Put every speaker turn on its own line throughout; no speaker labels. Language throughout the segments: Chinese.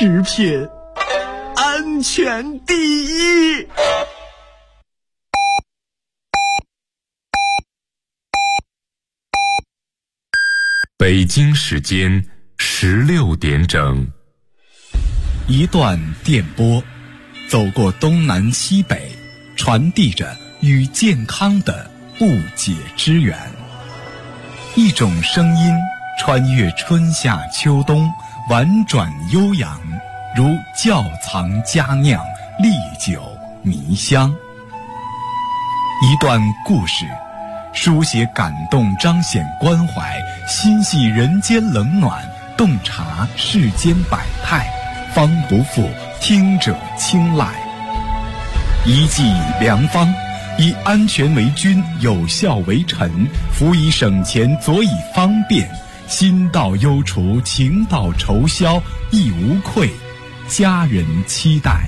食品，安全第一。
北京时间16点整，
一段电波，走过东南西北，传递着与健康的不解之缘。一种声音穿越春夏秋冬，婉转悠扬，如窖藏佳酿，历久弥香。一段故事，书写感动，彰显关怀，心系人间冷暖，洞察世间百态，方不负听者青睐。一剂良方，以安全为君，有效为臣，辅以省钱，佐以方便，心到忧除，情到愁消，亦无愧，家人期待。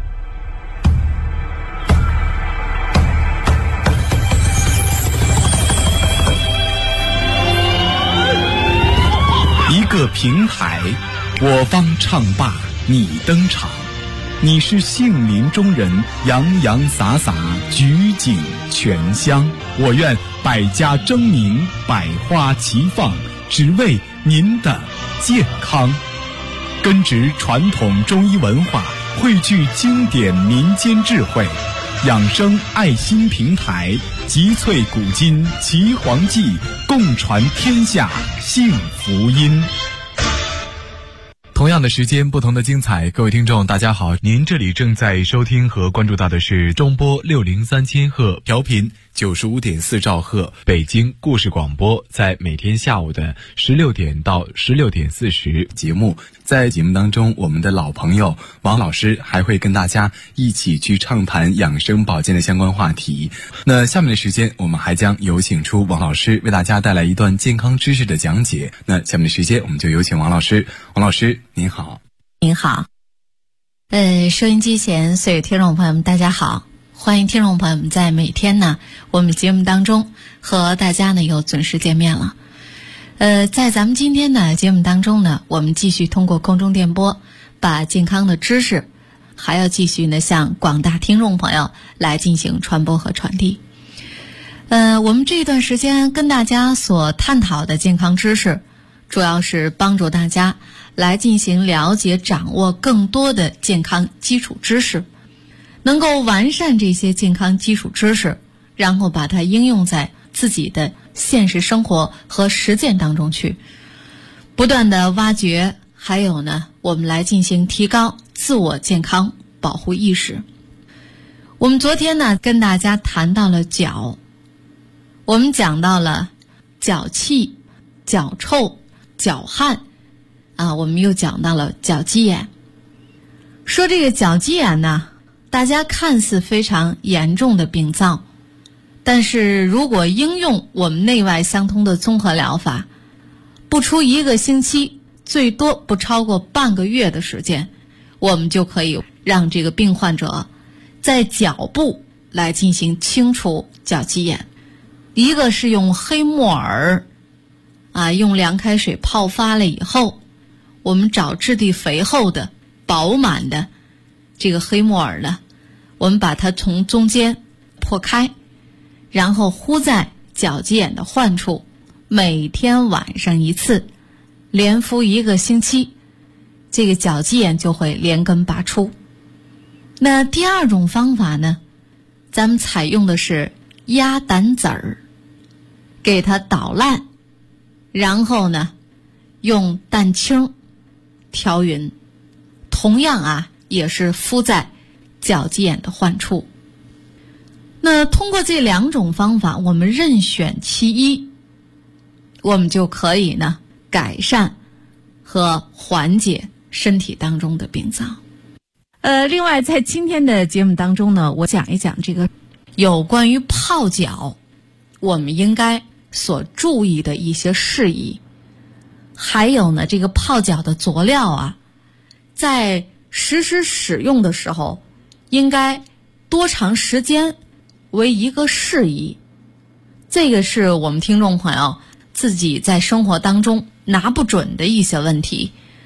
一个平台，我方唱罢你登场，你是杏林中人，洋洋洒洒，举景全香。我愿百家争鸣，百花齐放，只为您的健康。根植传统中医文化，汇聚经典民间智慧，养生爱心平台，集萃古今岐黄记，共传天下幸福音。同样的时间，不同的精彩。各位听众大家好，您这里正在收听和关注到的是中波603千赫，调频95.4兆赫，北京故事广播，在每天下午的16点到16点40节目。在节目当中，我们的老朋友王老师还会跟大家一起去畅谈养生保健的相关话题。那下面的时间，我们还将有请出王老师为大家带来一段健康知识的讲解。那下面的时间，我们就有请王老师。王老师您好。
您好。收音机前所有听众朋友们大家好，欢迎听众朋友们在每天呢我们节目当中和大家呢又准时见面了。在咱们今天的节目当中呢，我们继续通过空中电波把健康的知识还要继续呢向广大听众朋友来进行传播和传递。我们这段时间跟大家所探讨的健康知识，主要是帮助大家来进行了解掌握更多的健康基础知识，能够完善这些健康基础知识，然后把它应用在自己的现实生活和实践当中去，不断的挖掘，还有呢我们来进行提高自我健康保护意识。我们昨天呢跟大家谈到了脚，我们讲到了脚气、脚臭、脚汗我们又讲到了脚鸡眼。说这个脚鸡眼呢，大家看似非常严重的病灶，但是如果应用我们内外相通的综合疗法，不出1个星期，最多不超过半个月的时间，我们就可以让这个病患者在脚部来进行清除脚鸡眼。一个是用黑木耳用凉开水泡发了以后，我们找质地肥厚的饱满的这个黑木耳呢，我们把它从中间破开，然后敷在脚鸡眼的患处，每天晚上1次，连敷1个星期，这个脚鸡眼就会连根拔出。那第二种方法呢，咱们采用的是鸭胆籽儿，给它捣烂，然后呢用蛋清调匀，同样也是敷在脚鸡眼的患处。那通过这2种方法，我们任选其一，我们就可以呢改善和缓解身体当中的病灶。另外在今天的节目当中呢，我讲一讲这个有关于泡脚我们应该所注意的一些事宜，还有呢这个泡脚的佐料在实施使用的时候应该多长时间为一个适宜。这个是我们听众朋友自己在生活当中拿不准的一些问题。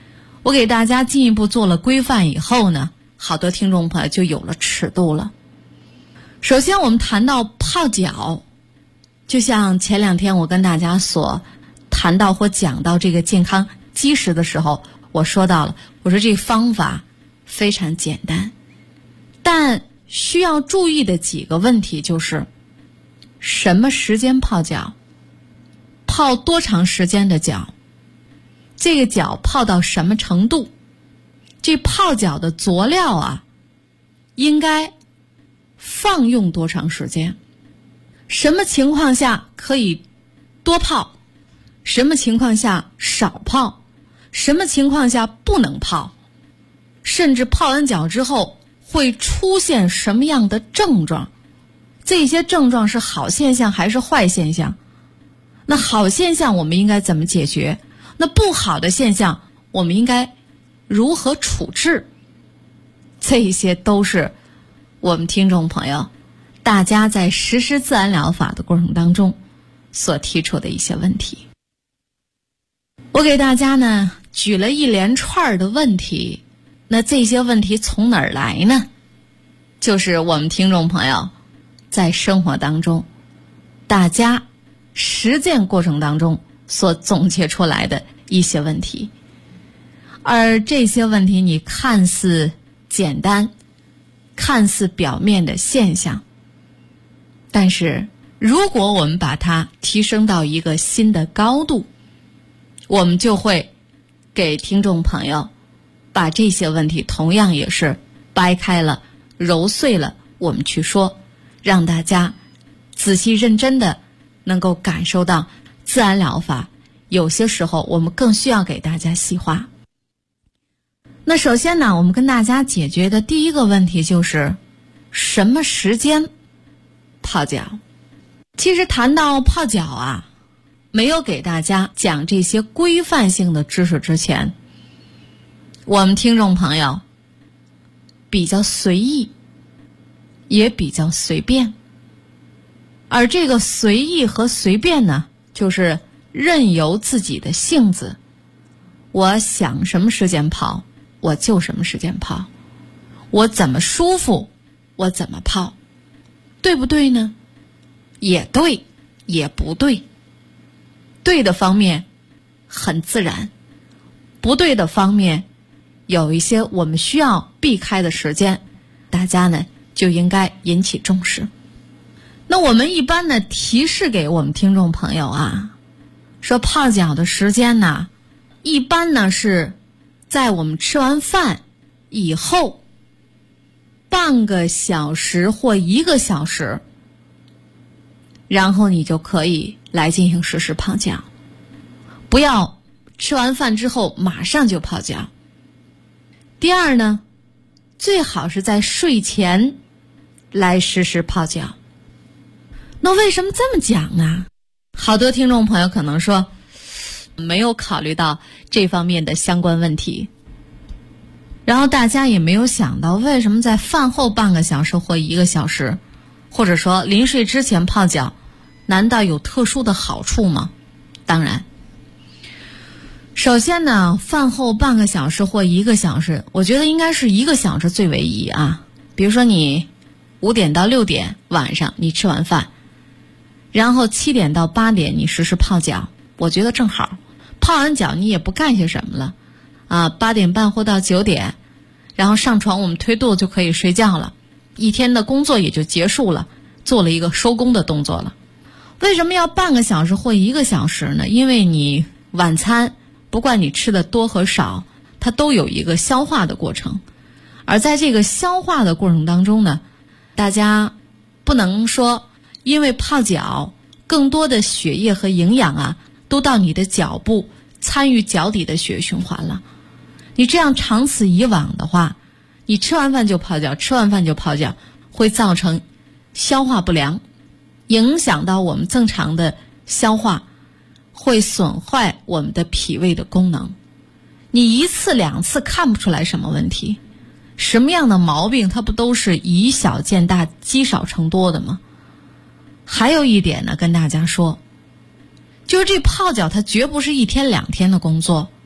我给大家进一步做了规范以后呢，好多听众朋友就有了尺度了。首先我们谈到泡脚，就像前2天我跟大家所谈到或讲到这个健康基石的时候，我说到了，我说这方法非常简单，但需要注意的几个问题就是什么时间泡脚，泡多长时间的脚，这个脚泡到什么程度，这泡脚的佐料啊应该放用多长时间，什么情况下可以多泡，什么情况下少泡，什么情况下不能泡，甚至泡完脚之后会出现什么样的症状，这些症状是好现象还是坏现象，那好现象我们应该怎么解决，那不好的现象我们应该如何处置，这些都是我们听众朋友大家在实施自然疗法的过程当中所提出的一些问题。我给大家呢举了一连串的问题，那这些问题从哪儿来呢？就是我们听众朋友在生活当中大家实践过程当中所总结出来的一些问题。而这些问题你看似简单，看似表面的现象，但是如果我们把它提升到一个新的高度，我们就会给听众朋友把这些问题同样也是掰开了揉碎了我们去说，让大家仔细认真的能够感受到自然疗法有些时候我们更需要给大家细化。那首先呢，我们跟大家解决的第一个问题就是什么时间泡脚。其实谈到泡脚啊，没有给大家讲这些规范性的知识之前，我们听众朋友比较随意，也比较随便。而这个随意和随便呢，就是任由自己的性子，我想什么时间泡我就什么时间泡，我怎么舒服我怎么泡，对不对呢？也对也不对。对的方面很自然，不对的方面有一些我们需要避开的时间，大家呢就应该引起重视。那我们一般呢提示给我们听众朋友啊，说泡脚的时间呢一般呢是在我们吃完饭以后半个小时或1个小时，然后你就可以来进行实施泡脚，不要吃完饭之后马上就泡脚。第二呢，最好是在睡前来实施泡脚。那为什么这么讲呢？好多听众朋友可能说没有考虑到这方面的相关问题，然后大家也没有想到为什么在饭后半个小时或1个小时，或者说临睡之前泡脚，难道有特殊的好处吗？当然，首先呢，饭后半个小时或1个小时，我觉得应该是1个小时最为宜啊。比如说你5点到6点晚上你吃完饭，然后7点到8点你实施泡脚，我觉得正好。泡完脚你也不干些什么了啊，8点半或到9点，然后上床我们推肚就可以睡觉了，一天的工作也就结束了，做了一个收工的动作了。为什么要半个小时或1个小时呢？因为你晚餐不管你吃的多和少，它都有一个消化的过程，而在这个消化的过程当中呢，大家不能说因为泡脚更多的血液和营养啊都到你的脚部参与脚底的血液循环了。你这样长此以往的话，你吃完饭就泡脚，吃完饭就泡脚，会造成消化不良，影响到我们正常的消化，会损坏我们的脾胃的功能。你1次2次看不出来什么问题，什么样的毛病它不都是以小见大积少成多的吗？还有一点呢，跟大家说，就是这泡脚它绝不是1天2天的工作，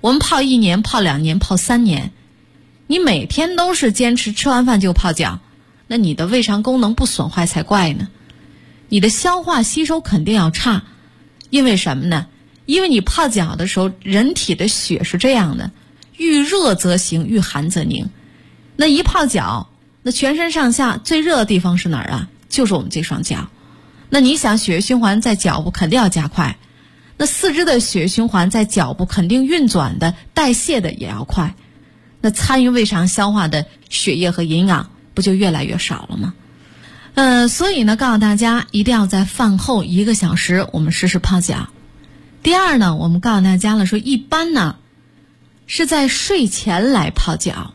我们泡1年、泡2年、泡3年，你每天都是坚持吃完饭就泡脚，那你的胃肠功能不损坏才怪呢。你的消化吸收肯定要差，因为什么呢？因为你泡脚的时候，人体的血是这样的，遇热则行，遇寒则凝。那一泡脚，那全身上下最热的地方是哪儿啊？就是我们这双脚。那你想血液循环在脚部肯定要加快，那四肢的血液循环在脚部肯定运转的、代谢的也要快，那参与胃肠消化的血液和营养不就越来越少了吗？所以呢，告诉大家一定要在饭后1个小时我们试试泡脚。第二呢，我们告诉大家了，说一般呢是在睡前来泡脚，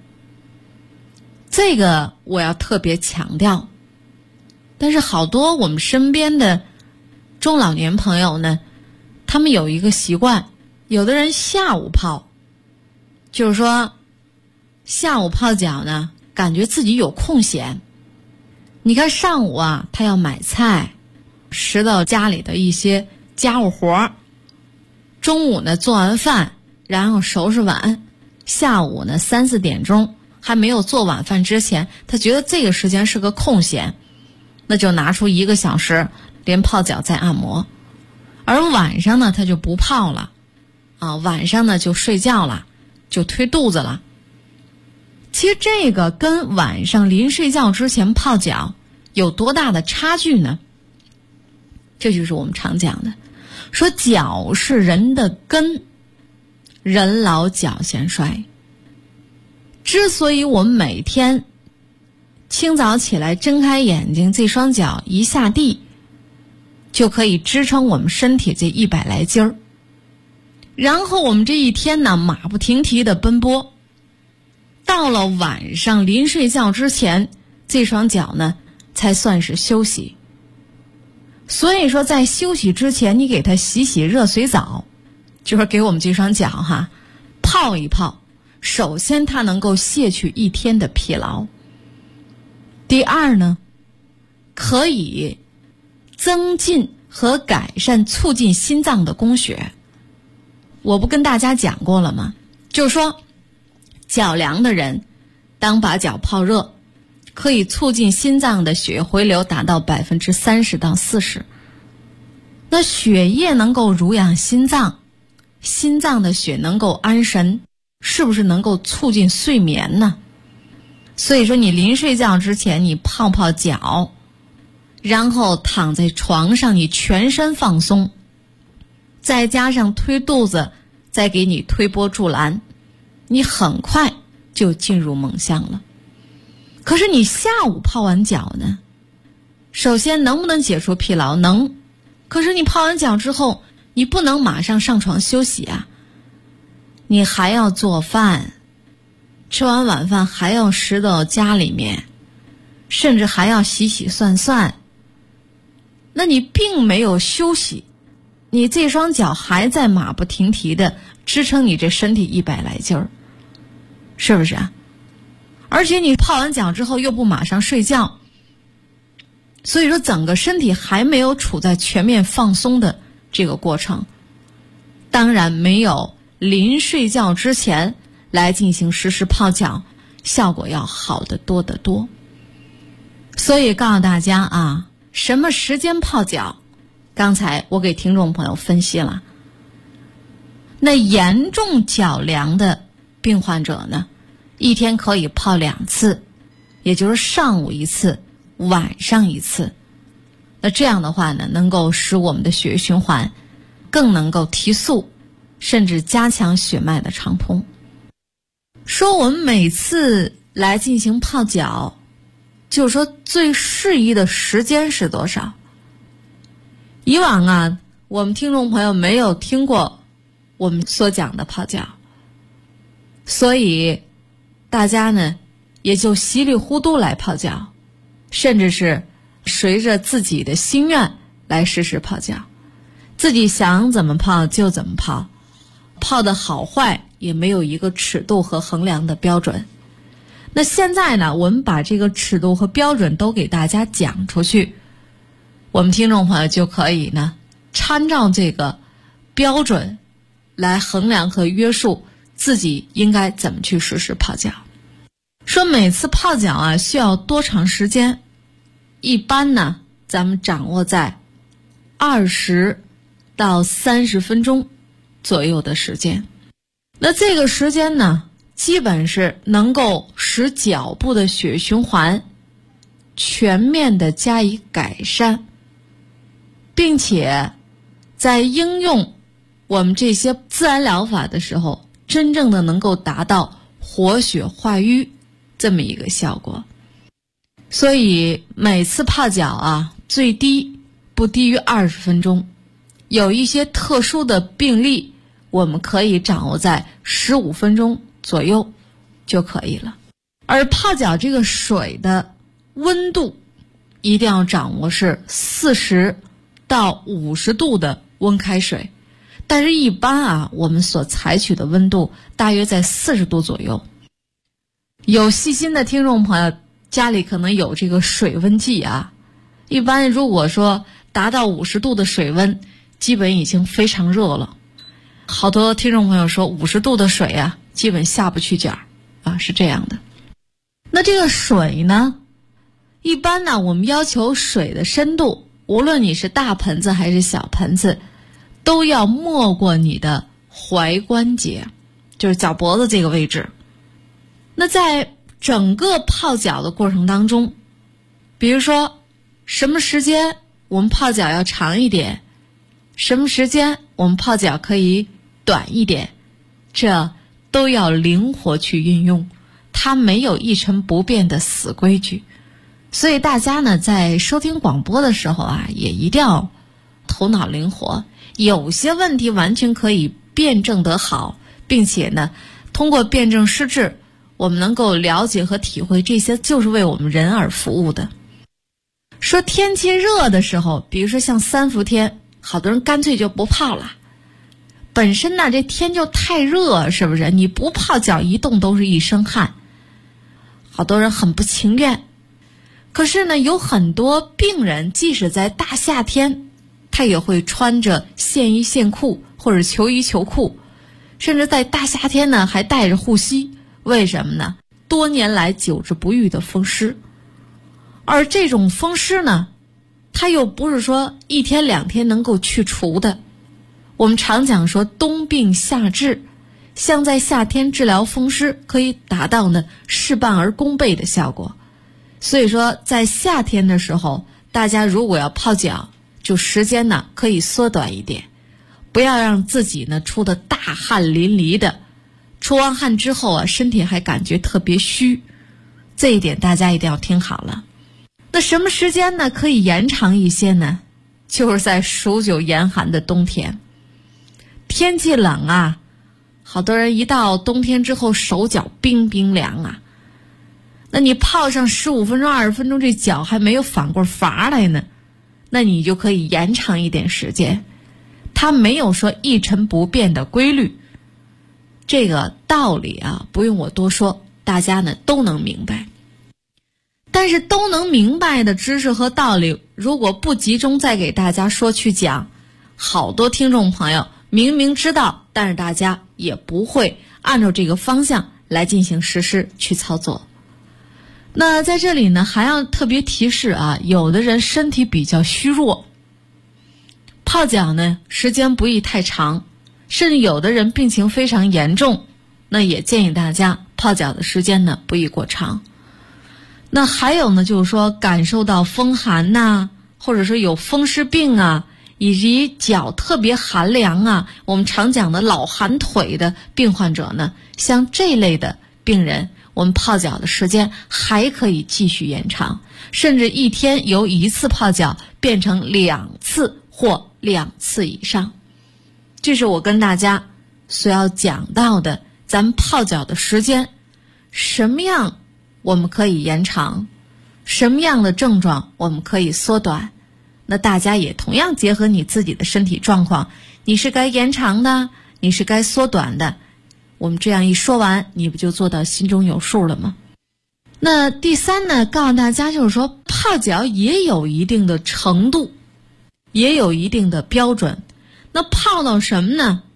这个我要特别强调。但是好多我们身边的中老年朋友呢，他们有一个习惯，有的人下午泡，就是说下午泡脚呢，感觉自己有空闲。你看上午啊，他要买菜，拾到家里的一些家务活，中午呢做完饭，然后收拾碗，下午呢3、4点钟还没有做晚饭之前，他觉得这个时间是个空闲，那就拿出1个小时连泡脚再按摩。而晚上呢他就不泡了晚上呢就睡觉了，就推肚子了。其实这个跟晚上临睡觉之前泡脚有多大的差距呢？这就是我们常讲的，说脚是人的根，人老脚先衰。之所以我们每天清早起来睁开眼睛，这双脚一下地就可以支撑我们身体这100来斤儿，然后我们这一天呢马不停蹄的奔波，到了晚上临睡觉之前，这双脚呢才算是休息。所以说在休息之前，你给它洗洗热水澡，就是给我们这双脚泡一泡，首先它能够卸去一天的疲劳。第二呢，可以增进和改善促进心脏的供血。我不跟大家讲过了吗？就是说脚凉的人，当把脚泡热，可以促进心脏的血液回流达到30%到40%。那血液能够濡养心脏，心脏的血能够安神，是不是能够促进睡眠呢？所以说你临睡觉之前你泡泡脚，然后躺在床上你全身放松，再加上推肚子，再给你推波助澜，你很快就进入梦乡了。可是你下午泡完脚呢，首先能不能解除疲劳？能。可是你泡完脚之后，你不能马上上床休息啊，你还要做饭，吃完晚饭还要拾到家里面，甚至还要洗洗涮涮。那你并没有休息，你这双脚还在马不停蹄的支撑你这身体100来斤儿，是不是啊？而且你泡完脚之后又不马上睡觉，所以说整个身体还没有处在全面放松的这个过程，当然没有临睡觉之前来进行实时泡脚效果要好得多得多。所以告诉大家什么时间泡脚，刚才我给听众朋友分析了。那严重脚凉的病患者呢，一天可以泡2次，也就是上午1次，晚上1次。那这样的话呢，能够使我们的血液循环更能够提速，甚至加强血脉的畅通。说我们每次来进行泡脚，就是说最适宜的时间是多少？以往我们听众朋友没有听过我们所讲的泡脚，所以大家呢也就稀里糊涂来泡脚，甚至是随着自己的心愿来实时泡脚，自己想怎么泡就怎么泡，泡的好坏也没有一个尺度和衡量的标准。那现在呢，我们把这个尺度和标准都给大家讲出去，我们听众朋友就可以呢参照这个标准来衡量和约束自己应该怎么去实施泡脚。说每次泡脚啊需要多长时间？一般呢，咱们掌握在20到30分钟左右的时间。那这个时间呢，基本是能够使脚部的血液循环全面的加以改善，并且在应用我们这些自然疗法的时候，真正的能够达到活血化瘀这么一个效果。所以每次泡脚啊，最低不低于20分钟。有一些特殊的病例，我们可以掌握在15分钟左右就可以了。而泡脚这个水的温度一定要掌握是40到50度的温开水，但是一般啊，我们所采取的温度大约在40度左右。有细心的听众朋友家里可能有这个水温计啊，一般如果说达到50度的水温，基本已经非常热了。好多听众朋友说50度的水啊，基本下不去脚啊，是这样的。那这个水呢，一般呢，我们要求水的深度，无论你是大盆子还是小盆子，都要没过你的踝关节，就是脚脖子这个位置。那在整个泡脚的过程当中，比如说什么时间我们泡脚要长一点，什么时间我们泡脚可以短一点，这都要灵活去运用，它没有一成不变的死规矩。所以大家呢，在收听广播的时候啊，也一定要头脑灵活，有些问题完全可以辩证得好，并且呢，通过辩证施治，我们能够了解和体会，这些就是为我们人而服务的。说天气热的时候，比如说像3伏天，好多人干脆就不泡了。本身呢，这天就太热，是不是？你不泡脚一动都是一身汗，好多人很不情愿。可是呢，有很多病人即使在大夏天，他也会穿着线衣线裤或者球衣球裤，甚至在大夏天呢还带着护膝。为什么呢？多年来久治不愈的风湿。而这种风湿呢，它又不是说1天2天能够去除的。我们常讲说冬病夏治，像在夏天治疗风湿，可以达到呢事半而功倍的效果。所以说在夏天的时候，大家如果要泡脚，就时间呢可以缩短一点，不要让自己呢出的大汗淋漓的，出完汗之后啊，身体还感觉特别虚，这一点大家一定要听好了。那什么时间呢可以延长一些呢？就是在数9严寒的冬天，天气冷啊，好多人一到冬天之后手脚冰冰凉啊，那你泡上15分钟20分钟，这脚还没有反过乏来呢，那你就可以延长一点时间。它没有说一成不变的规律，这个道理啊不用我多说，大家呢都能明白。但是都能明白的知识和道理，如果不集中再给大家说去讲，好多听众朋友明明知道，但是大家也不会按照这个方向来进行实施去操作。那在这里呢，还要特别提示啊，有的人身体比较虚弱，泡脚呢时间不宜太长，甚至有的人病情非常严重，那也建议大家泡脚的时间呢不宜过长。那还有呢，就是说感受到风寒呐，或者说有风湿病啊，以及脚特别寒凉啊，我们常讲的老寒腿的病患者呢，像这类的病人，我们泡脚的时间还可以继续延长，甚至一天由1次泡脚变成2次或2次以上。这是我跟大家所要讲到的，咱们泡脚的时间什么样我们可以延长，什么样的症状我们可以缩短。那大家也同样结合你自己的身体状况，你是该延长的，你是该缩短的，我们这样一说完，你不就做到心中有数了吗？那第3呢，告诉大家就是说，泡脚也有一定的程度，也有一定的标准。那泡到什么呢？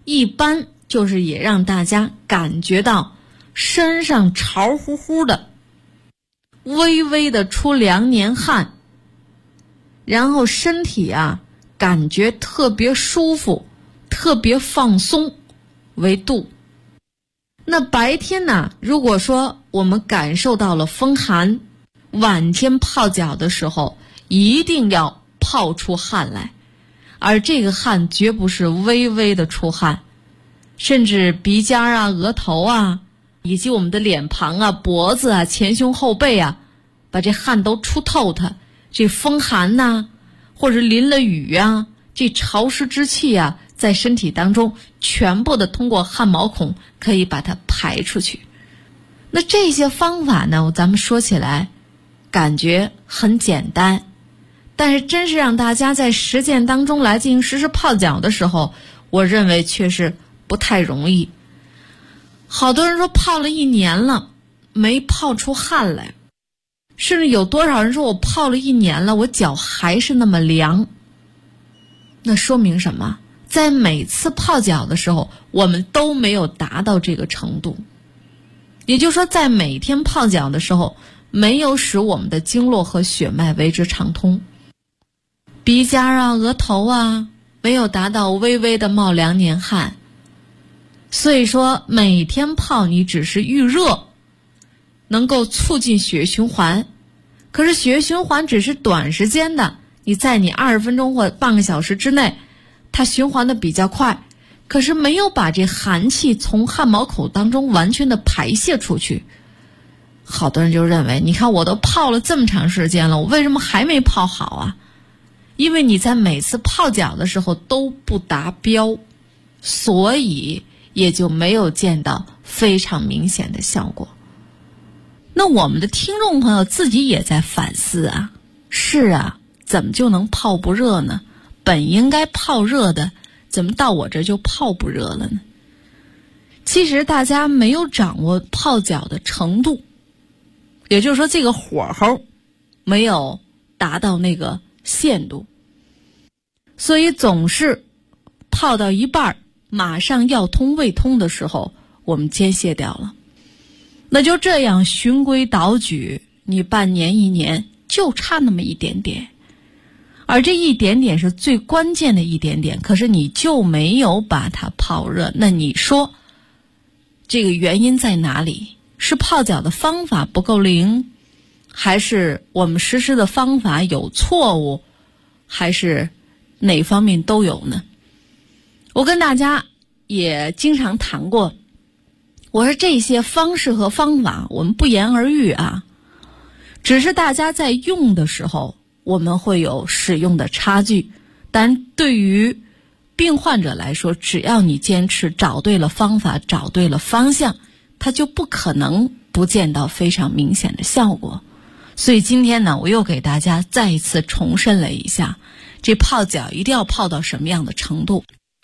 一般就是也让大家感觉到身上潮乎乎的，微微的出两年汗，然后身体感觉特别舒服，特别放松为度。那白天呢，如果说我们感受到了风寒，晚间泡脚的时候一定要泡出汗来，而这个汗绝不是微微的出汗，甚至鼻尖额头以及我们的脸庞脖子前胸后背把这汗都出透它。这风寒或者淋了雨这潮湿之气在身体当中全部的通过汗毛孔可以把它排出去。那这些方法呢，咱们说起来感觉很简单，但是真是让大家在实践当中来进行实施泡脚的时候，我认为确实不太容易。好多人说泡了1年了没泡出汗来，甚至有多少人说我泡了1年了，我脚还是那么凉。那说明什么？在每次泡脚的时候我们都没有达到这个程度，也就是说在每天泡脚的时候没有使我们的经络和血脉为之畅通，鼻尖额头没有达到微微的冒2年汗。所以说每天泡你只是预热，能够促进血液循环，可是血液循环只是短时间的，你在你20分钟或半个小时之内它循环的比较快，可是没有把这寒气从汗毛孔当中完全的排泄出去。好多人就认为，你看我都泡了这么长时间了，我为什么还没泡好因为你在每次泡脚的时候都不达标，所以也就没有见到非常明显的效果。那我们的听众朋友自己也在反思是怎么就能泡不热呢？本应该泡热的，怎么到我这就泡不热了呢？其实大家没有掌握泡脚的程度，也就是说这个火候没有达到那个限度，所以总是泡到一半马上要通未通的时候我们间歇掉了。那就这样循规蹈矩，你半年1年就差那么一点点，而这一点点是最关键的一点点，可是你就没有把它泡热。那你说这个原因在哪里？是泡脚的方法不够灵，还是我们实施的方法有错误，还是哪方面都有呢？我跟大家也经常谈过，我说这些方式和方法我们不言而喻只是大家在用的时候我们会有使用的差距，但对于病患者来说，只要你坚持找对了方法，找对了方向，它就不可能不见到非常明显的效果。所以今天呢，我又给大家再一次重申了一下，这泡脚一定要泡到什么样的程度。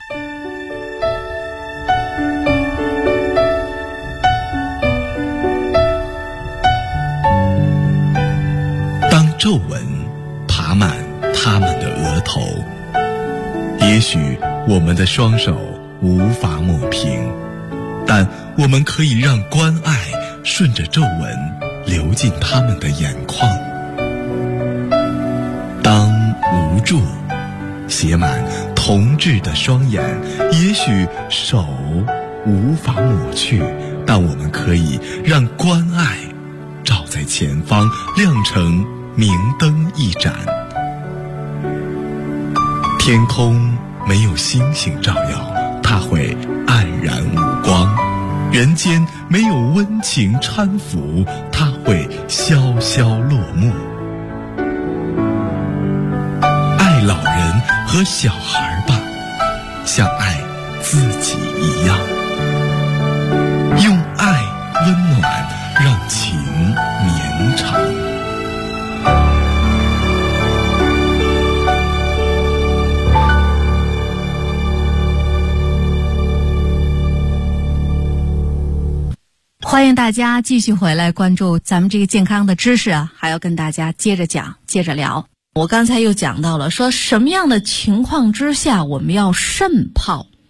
当皱纹爬满他们的额头，也许我们的双手无法抹平，但我们可以让关爱顺着皱纹流进他们的眼眶。当无助写满同志的双眼，也许手无法抹去，但我们可以让关爱照在前方，亮成明灯一盏。天空没有星星照耀，它会黯然无光；人间没有温情搀扶，它会萧萧落幕。爱老人和小孩吧，像爱自己一样，用爱温暖，让情绵长。
欢迎大家继续回来关注咱们这个健康的知识还要跟大家接着讲接着聊。我刚才又讲到了说什么样的情况之下我们要慎泡。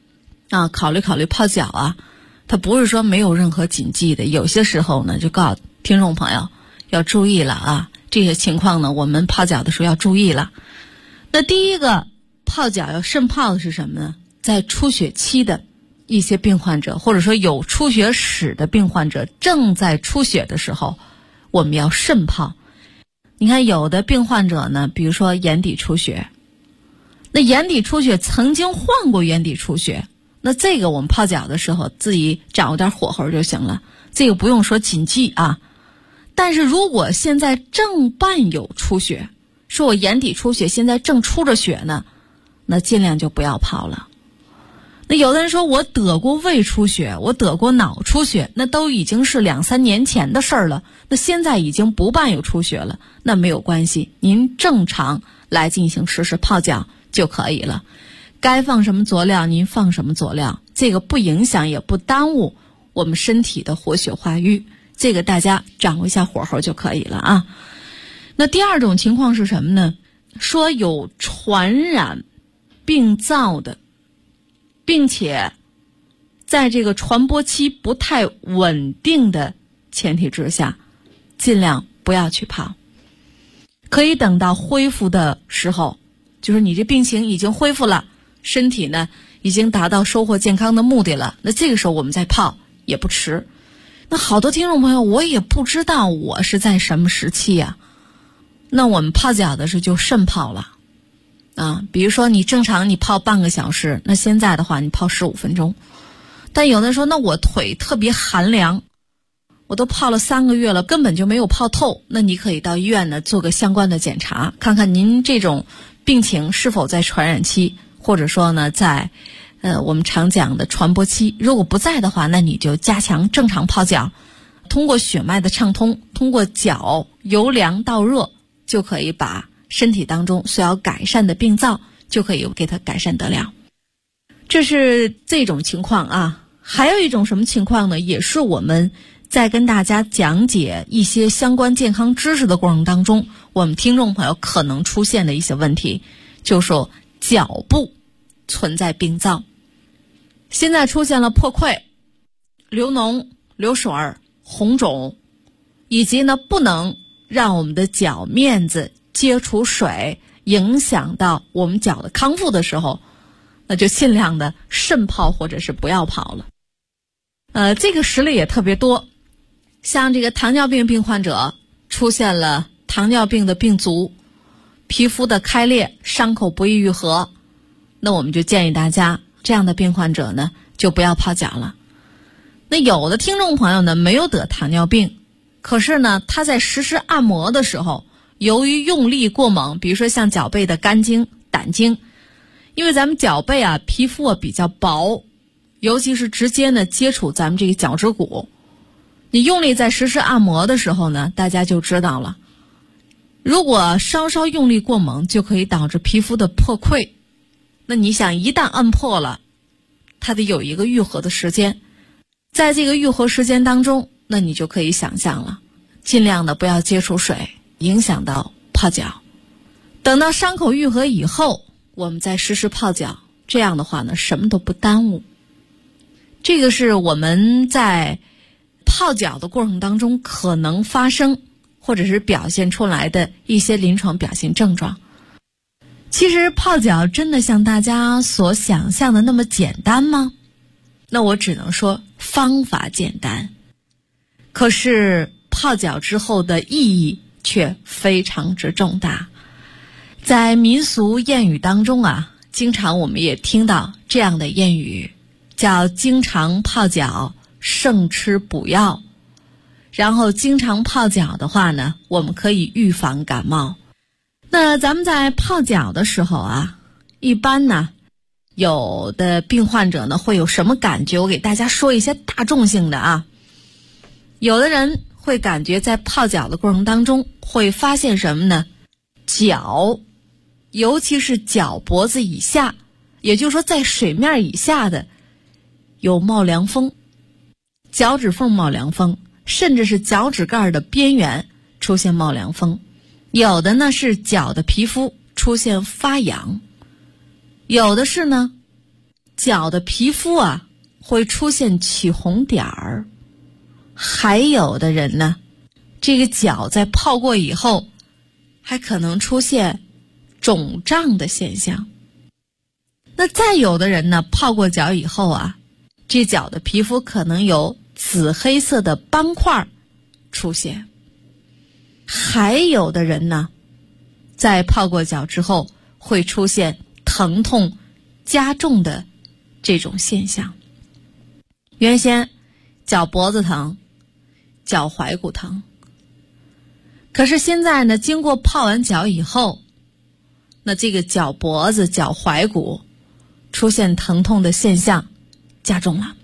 考虑泡脚啊，它不是说没有任何禁忌的，有些时候呢就告诉听众朋友要注意了啊，这些情况呢我们泡脚的时候要注意了。那第一个泡脚要慎泡的是什么呢？在出血期的一些病患者，或者说有出血史的病患者正在出血的时候，我们要慎泡。你看有的病患者呢，比如说眼底出血，那眼底出血曾经患过眼底出血，那这个我们泡脚的时候自己掌握点火候就行了，这个不用说谨记啊。但是如果现在正伴有出血，说我眼底出血现在正出着血呢，那尽量就不要泡了。那有的人说我得过胃出血，我得过脑出血，那都已经是2-3年前的事儿了，那现在已经不伴有出血了，那没有关系，您正常来进行实时泡脚就可以了。该放什么佐料您放什么佐料，这个不影响也不耽误我们身体的活血化瘀，这个大家掌握一下火候就可以了啊。那第二种情况是什么呢？说有传染病灶的，并且在这个传播期不太稳定的前提之下，尽量不要去泡。可以等到恢复的时候，就是你这病情已经恢复了，身体呢已经达到收获健康的目的了，那这个时候我们再泡也不迟。那好多听众朋友，我也不知道我是在什么时期呀，那我们泡脚的时候就慎泡了啊。比如说你正常你泡半个小时，那现在的话你泡15分钟。但有的人说那我腿特别寒凉，我都泡了3个月了，根本就没有泡透，那你可以到医院呢做个相关的检查，看看您这种病情是否在传染期，或者说呢在我们常讲的传播期。如果不在的话，那你就加强正常泡脚，通过血脉的畅通，通过脚由凉到热，就可以把身体当中需要改善的病灶就可以给它改善得了。这是这种情况啊。还有一种什么情况呢？也是我们在跟大家讲解一些相关健康知识的过程当中，我们听众朋友可能出现的一些问题，就是说脚部存在病灶，现在出现了破溃、流脓、流水、红肿，以及呢不能让我们的脚面子接触水，影响到我们脚的康复的时候，那就尽量的慎泡或者是不要泡了。这个实例也特别多，像这个糖尿病病患者出现了糖尿病的病足，皮肤的开裂，伤口不易愈合，那我们就建议大家这样的病患者呢就不要泡脚了。那有的听众朋友呢没有得糖尿病，可是呢他在实施按摩的时候，由于用力过猛，比如说像脚背的肝经、胆经，因为咱们脚背啊皮肤啊比较薄，尤其是直接呢接触咱们这个脚趾骨，你用力在实施按摩的时候呢，大家就知道了，如果稍稍用力过猛，就可以导致皮肤的破溃。那你想一旦按破了，它得有一个愈合的时间，在这个愈合时间当中，那你就可以想象了，尽量的不要接触水，影响到泡脚。等到伤口愈合以后，我们再实施泡脚，这样的话呢什么都不耽误。这个是我们在泡脚的过程当中可能发生或者是表现出来的一些临床表现症状。其实泡脚真的像大家所想象的那么简单吗？那我只能说方法简单，可是泡脚之后的意义却非常之重大。在民俗谚语当中啊，经常我们也听到这样的谚语，叫经常泡脚胜吃补药。然后经常泡脚的话呢，我们可以预防感冒。那咱们在泡脚的时候啊，一般呢有的病患者呢会有什么感觉，我给大家说一些大众性的啊。有的人会感觉在泡脚的过程当中会发现什么呢？脚，尤其是脚脖子以下，也就是说在水面以下的有冒凉风，脚趾缝冒凉风，甚至是脚趾盖的边缘出现冒凉风。有的呢是脚的皮肤出现发痒，有的是呢脚的皮肤啊会出现起红点儿，还有的人呢，这个脚在泡过以后还可能出现肿胀的现象。那再有的人呢，泡过脚以后啊，这脚的皮肤可能有紫黑色的斑块出现。还有的人呢，在泡过脚之后会出现疼痛加重的这种现象。原先脚脖子疼，脚踝骨疼，可是现在呢，经过泡完脚以后，那这个脚脖子、脚踝骨出现疼痛的现象加重了。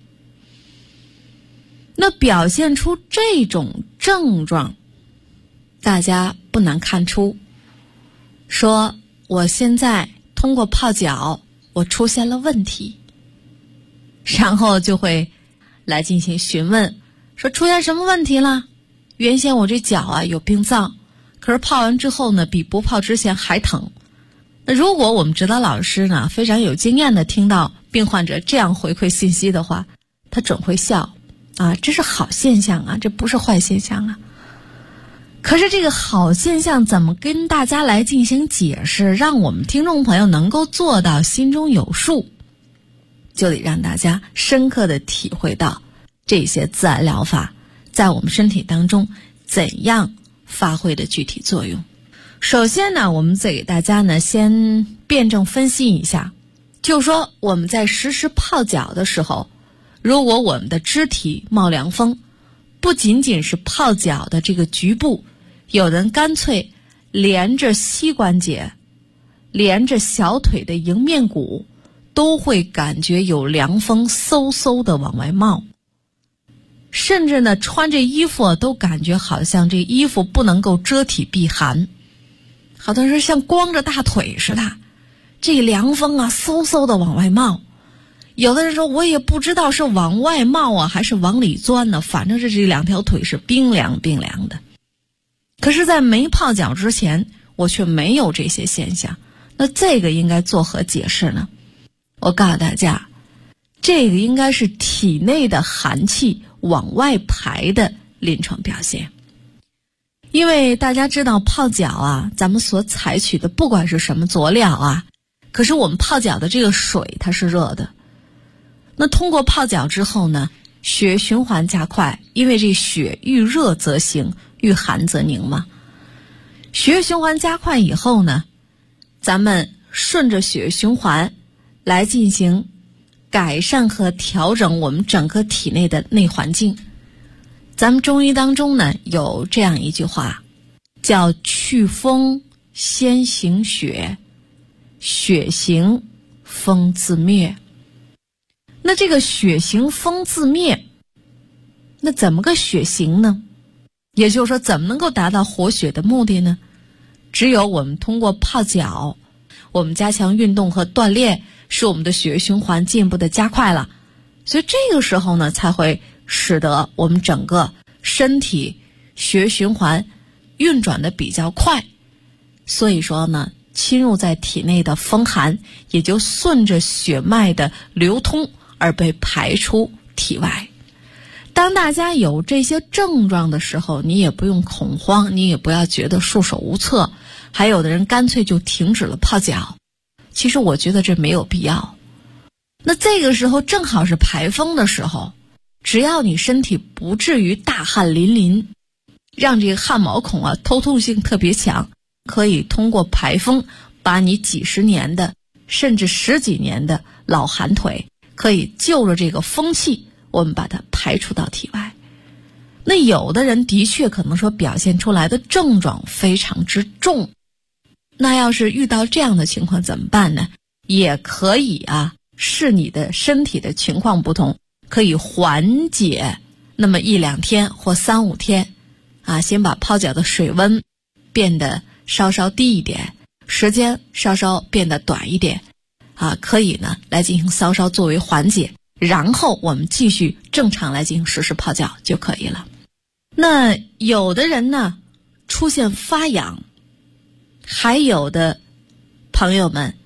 那表现出这种症状，大家不难看出，说我现在通过泡脚我出现了问题，然后就会来进行询问，说出现什么问题了？原先我这脚啊有病灶，可是泡完之后呢，比不泡之前还疼。那如果我们指导老师呢非常有经验的听到病患者这样回馈信息的话，他准会笑啊，这是好现象啊，这不是坏现象啊。可是这个好现象怎么跟大家来进行解释，让我们听众朋友能够做到心中有数，就得让大家深刻的体会到这些自然疗法在我们身体当中怎样发挥的具体作用。首先呢，我们再给大家呢先辩证分析一下，就是说我们在实施泡脚的时候，如果我们的肢体冒凉风，不仅仅是泡脚的这个局部，有人干脆连着膝关节，连着小腿的迎面骨都会感觉有凉风嗖嗖的往外冒，甚至呢穿这衣服都感觉好像这衣服不能够遮体避寒，好多人说像光着大腿似的，这个凉风啊嗖嗖的往外冒。有的人说我也不知道是往外冒啊还是往里钻呢，反正是这两条腿是冰凉冰凉的。可是在没泡脚之前我却没有这些现象，那这个应该作何解释呢？我告诉大家，这个应该是体内的寒气往外排的临床表现。因为大家知道泡脚啊，咱们所采取的不管是什么佐料啊，可是我们泡脚的这个水它是热的。那通过泡脚之后呢，血循环加快，因为这血遇热则行，遇寒则凝嘛。血循环加快以后呢，咱们顺着血循环来进行改善和调整我们整个体内的内环境。咱们中医当中呢有这样一句话，叫去风先行血，血行风自灭。那这个血行风自灭，那怎么个血行呢？也就是说怎么能够达到活血的目的呢？只有我们通过泡脚，我们加强运动和锻炼，使我们的血液循环进一步的加快了，所以这个时候呢才会使得我们整个身体血液循环运转的比较快，所以说呢侵入在体内的风寒也就顺着血脉的流通而被排出体外。当大家有这些症状的时候，你也不用恐慌，你也不要觉得束手无策，还有的人干脆就停止了泡脚，其实我觉得这没有必要。那这个时候正好是排风的时候，只要你身体不至于大汗淋漓，让这个汗毛孔啊透透性特别强，可以通过排风把你几十年的甚至十几年的老寒腿可以就着这个风气，我们把它排出到体外。那有的人的确可能说表现出来的症状非常之重，那要是遇到这样的情况怎么办呢？也可以啊，视你的身体的情况不同，可以缓解那么一两天或三五天啊，先把泡脚的水温变得稍稍低一点，时间稍稍变得短一点啊，可以呢来进行稍稍作为缓解，然后我们继续正常来进行实施泡脚就可以了。那有的人呢出现发痒，还有的朋友们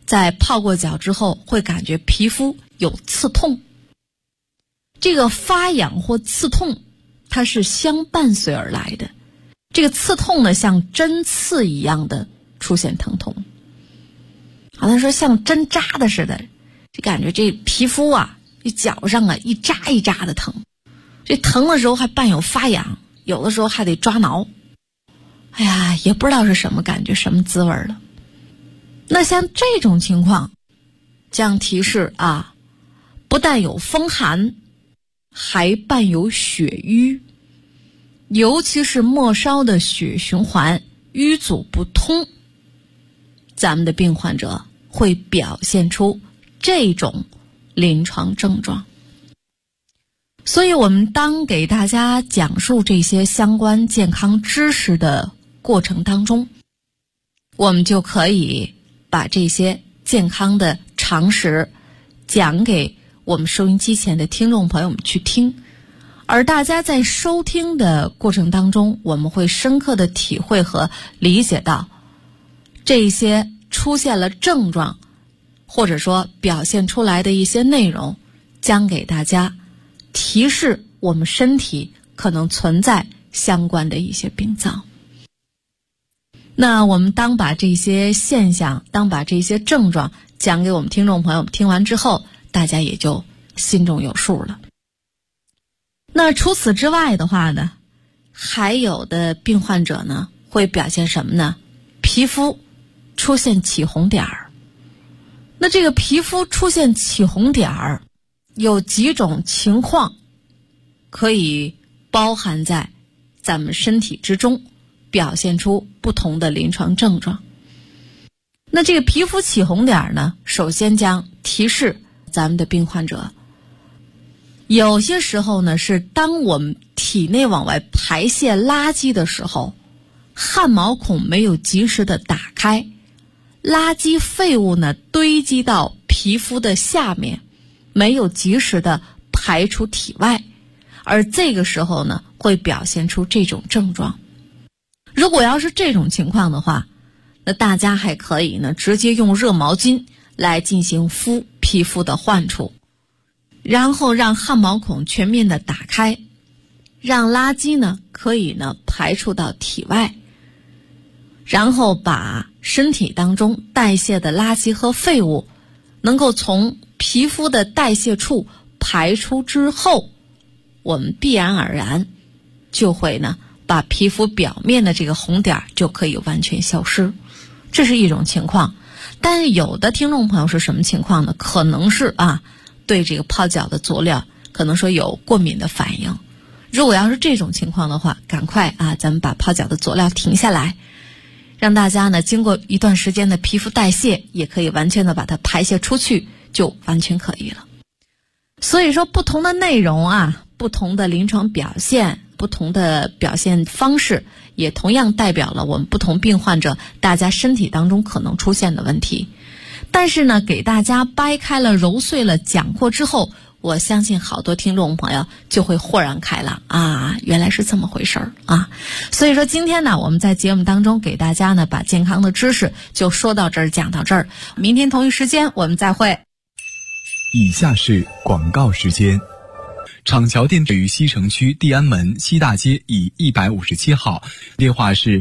在泡过脚之后会感觉皮肤有刺痛。这个发痒或刺痛它是相伴随而来的，这个刺痛呢像针刺一样的出现疼痛，好像说像针扎的似的，就感觉这皮肤啊这脚上啊一扎一扎的疼，这疼的时候还伴有发痒，有的时候还得抓挠，哎呀也不知道是什么感觉什么滋味了。那像这种情况将提示啊，不但有风寒，还伴有血瘀，尤其是末梢的血循环瘀阻不通，咱们的病患者会表现出这种临床症状。所以我们当给大家讲述这些相关健康知识的过程当中，我们就可以把这些健康的常识讲给我们收音机前的听众朋友们去听，而大家在收听的过程当中，我们会深刻的体会和理解到这些出现了症状或者说表现出来的一些内容，将给大家提示我们身体可能存在相关的一些病灶。那我们当把这些现象，当把这些症状讲给我们听众朋友们听完之后，大家也就心中有数了。那除此之外的话呢，还有的病患者呢会表现什么呢？皮肤出现起红点儿。那这个皮肤出现起红点儿有几种情况可以包含在咱们身体之中，表现出不同的临床症状。那这个皮肤起红点呢，首先将提示咱们的病患者，有些时候呢是当我们体内往外排泄垃圾的时候，汗毛孔没有及时的打开，垃圾废物呢堆积到皮肤的下面，没有及时的排出体外，而这个时候呢会表现出这种症状。如果要是这种情况的话，那大家还可以呢直接用热毛巾来进行敷皮肤的患处，然后让汗毛孔全面的打开，让垃圾呢可以呢排出到体外，然后把身体当中代谢的垃圾和废物能够从皮肤的代谢处排出之后，我们必然而然就会呢把皮肤表面的这个红点就可以完全消失，这是一种情况。但是有的听众朋友是什么情况呢？可能是对这个泡脚的佐料可能说有过敏的反应。如果要是这种情况的话，赶快咱们把泡脚的佐料停下来，让大家呢经过一段时间的皮肤代谢，也可以完全的把它排泄出去，就完全可以了。所以说不同的内容不同的临床表现，不同的表现方式，也同样代表了我们不同病患者大家身体当中可能出现的问题。但是呢，给大家掰开了揉碎了讲过之后，我相信好多听众朋友就会豁然开朗原来是这么回事儿所以说今天呢，我们在节目当中给大家呢把健康的知识就说到这儿，讲到这儿，明天同一时间我们再会。
以下是广告时间。厂桥店位于西城区地安门西大街以157号，电话是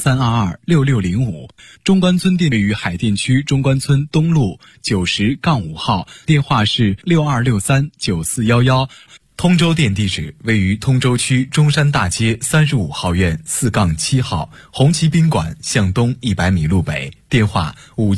83226605。中关村店位于海淀区中关村东路90-5号，电话是62639411。通州店地址位于通州区中山大街35号院4-7号，红旗宾馆向东100米路北，电话